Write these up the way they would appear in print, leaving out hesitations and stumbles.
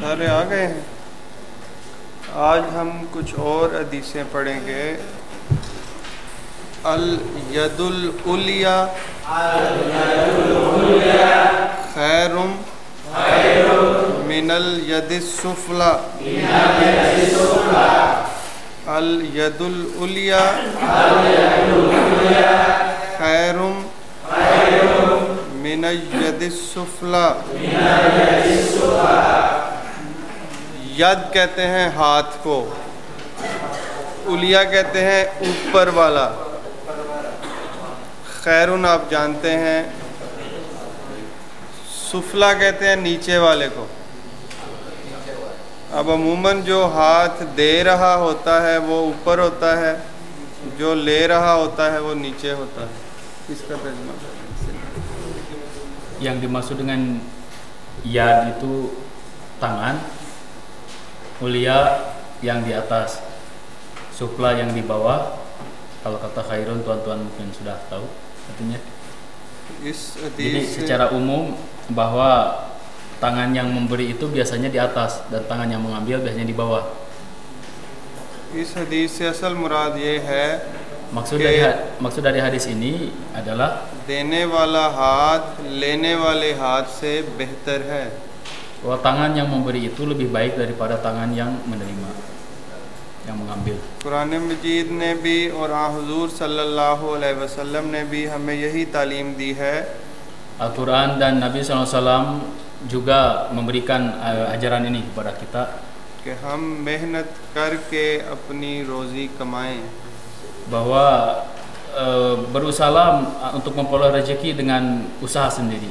सारे आ गए हैं। आज हम कुछ और हदीसें पढ़ेंगे। अल यदुल उलिया खैरुम मिनल यदिस सुफला। अल यदुल उलिया खैरुम मिनल यदिस सुफला। यद कहते हैं हाथ को, उलिया कहते हैं ऊपर वाला, खैरुन आप जानते हैं, सुफला कहते हैं नीचे वाले को। अब अमूमन जो हाथ दे रहा होता है वो ऊपर होता है, जो ले रहा होता है वो नीचे होता है। इसका तर्जुमा yang dimaksud dengan yad itu tangan, ulia yang di atas, sufla yang di bawah. Kalau kata khairun tuan-tuan mungkin sudah tahu artinya. Jadi secara umum bahwa tangan yang memberi itu biasanya di atas dan tangan yang mengambil biasanya di bawah. इस हदीस से असल मुराद ये है, maksud dari hadis ini adalah देने वाला हाथ लेने वाले हाथ से बेहतर है। bahwa tangan yang memberi itu lebih baik daripada tangan yang menerima, yang mengambil. Quran मजीद ने भी और हुजूर सल्लल्लाहु अलैहि वसल्लम ने भी हमें यही तालीम दी है। Al-Quran dan Nabi SAW juga memberikan ajaran ini kepada kita, कि हम मेहनत करके अपनी रोज़ी कमाएं, bahwa berusaha untuk memperoleh rezeki dengan usaha sendiri.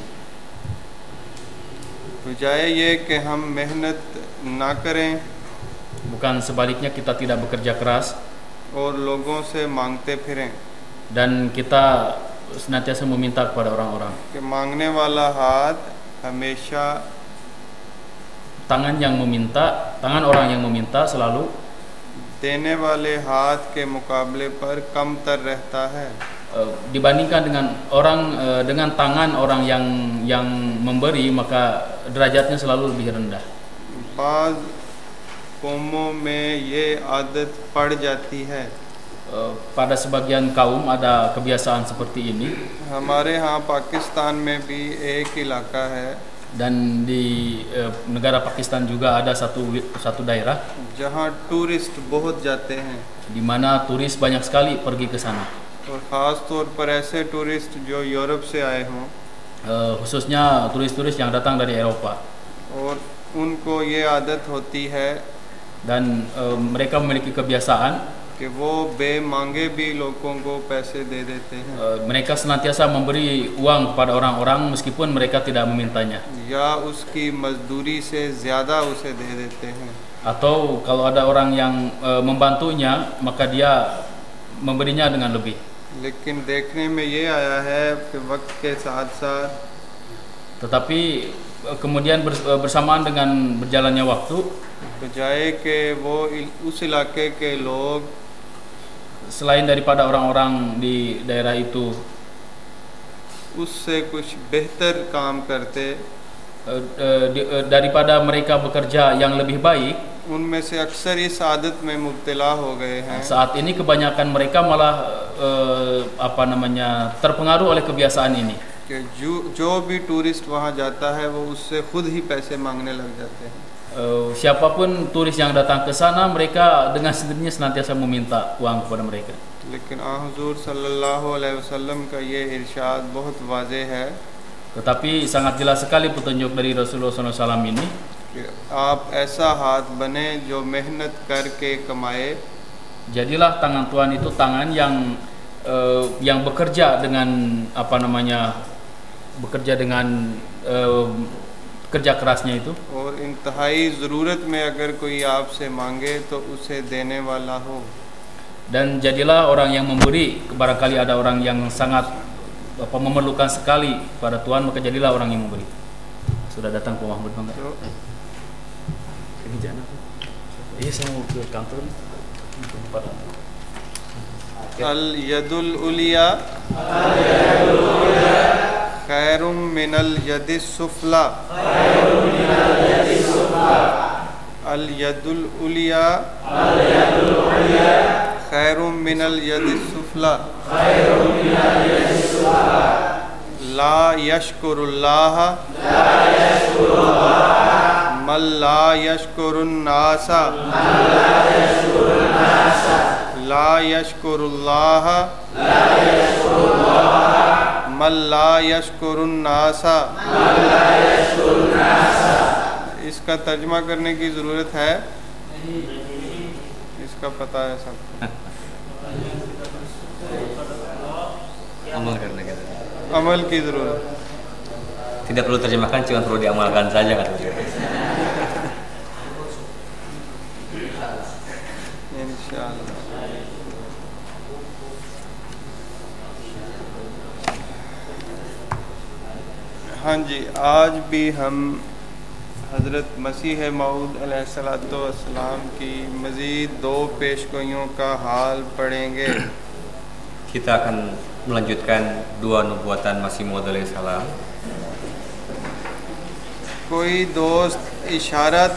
बजाय ये कि हम मेहनत ना करें Bukan sebaliknya kita tidak bekerja keras और लोगों से मांगते फिरें, dan kita senantiasa meminta kepada orang-orang. कि मांगने वाला हाथ हमेशा Tangan orang yang meminta selalu देने वाले हाथ के मुकाबले पर कमतर रहता है। dibandingkan dengan tangan orang yang memberi, maka derajatnya selalu lebih rendah. बाज़ कौमों में ये आदत पड़ जाती है। Pada sebagian kaum ada kebiasaan seperti ini. हमारे यहाँ पाकिस्तान में भी एक इलाका है, Dan di negara Pakistan juga ada satu daerah जहाँ टूरिस्ट बहुत जाते हैं, di mana turis banyak sekali pergi ke sana. और ख़ास तौर पर ऐसे टूरिस्ट जो यूरोप से आए हों, Khususnya turis-turis yang datang dari Eropa, और उनको ये आदत होती है dan mereka memiliki kebiasaan कि वो बेमांगे भी लोगों को पैसे दे देते हैं, mereka senantiasa memberi uang kepada orang-orang meskipun mereka tidak memintanya, या उसकी मजदूरी से ज़्यादा उसे दे देते हैं। atau kalau ada orang yang membantunya maka dia memberinya dengan lebih. लेकिन देखने में ये आया है कि वक्त के साथ साथ Tetapi kemudian bersamaan dengan berjalannya waktu, बजाय कि वो उस इलाके के लोग selain daripada orang-orang di daerah itu उससे कुछ बेहतर काम करते, daripada mereka bekerja yang lebih baik, उनमें से अक्सर इस आदत में मुब्तला हो गए हैं saat ini kebanyakan mereka malah terpengaruh oleh kebiasaan ini. कि जो भी टूरिस्ट वहाँ जाता है वो उससे खुद ही पैसे मांगने लग जाते हैं। Siapapun turis yang datang ke sana, mereka dengan sendirinya senantiasa meminta uang kepada mereka. लेकिन हुजूर सल्लल्लाहु अलैहि वसल्लम का ये इरशाद बहुत वाज़ेह है Tetapi sangat jelas sekali petunjuk dari Rasulullah SAW ini, कि आप ऐसा हाथ बने जो मेहनत करके कमाए, jadilah tangan Tuhan itu tangan yang bekerja dengan bekerja dengan kerja kerasnya itu, और इंतहाई ज़रूरत में अगर कोई आपसे मांगे तो उसे देने वाला हो। dan jadilah orang yang memberi. Barangkali ada orang yang sangat memerlukan sekali pada Tuhan, maka jadilah orang yang memberi. Sudah datang Pak Mahmud Bangga. Ini jangan. Iya, saya mau ke kantor. अल यदुल उलिया खैरुम मिनल यदिस सुफला। الید العلیٰ خیر من الید السفلی لا یشکر اللہ من لا یشکر الناس لا یشکر اللہ من لا یشکر الناس. اس کا ترجمہ کرنے کی ضرورت ہے؟ اس کا پتہ ہے سب؟ Amal karena gitu. عمل کی ضرورت. Tidak perlu terjemahkan, cuma perlu diamalkan saja kan. انشاءاللہ. ہاں جی، آج بھی ہم حضرت مسیح موعود علیہ السلام کی مزید 2 پیشگوئیوں کا حال پڑھیں گے. Kita akan melanjutkan 2 nubuatan Masih Maud alaihissalam. کوئی دوست اشارہ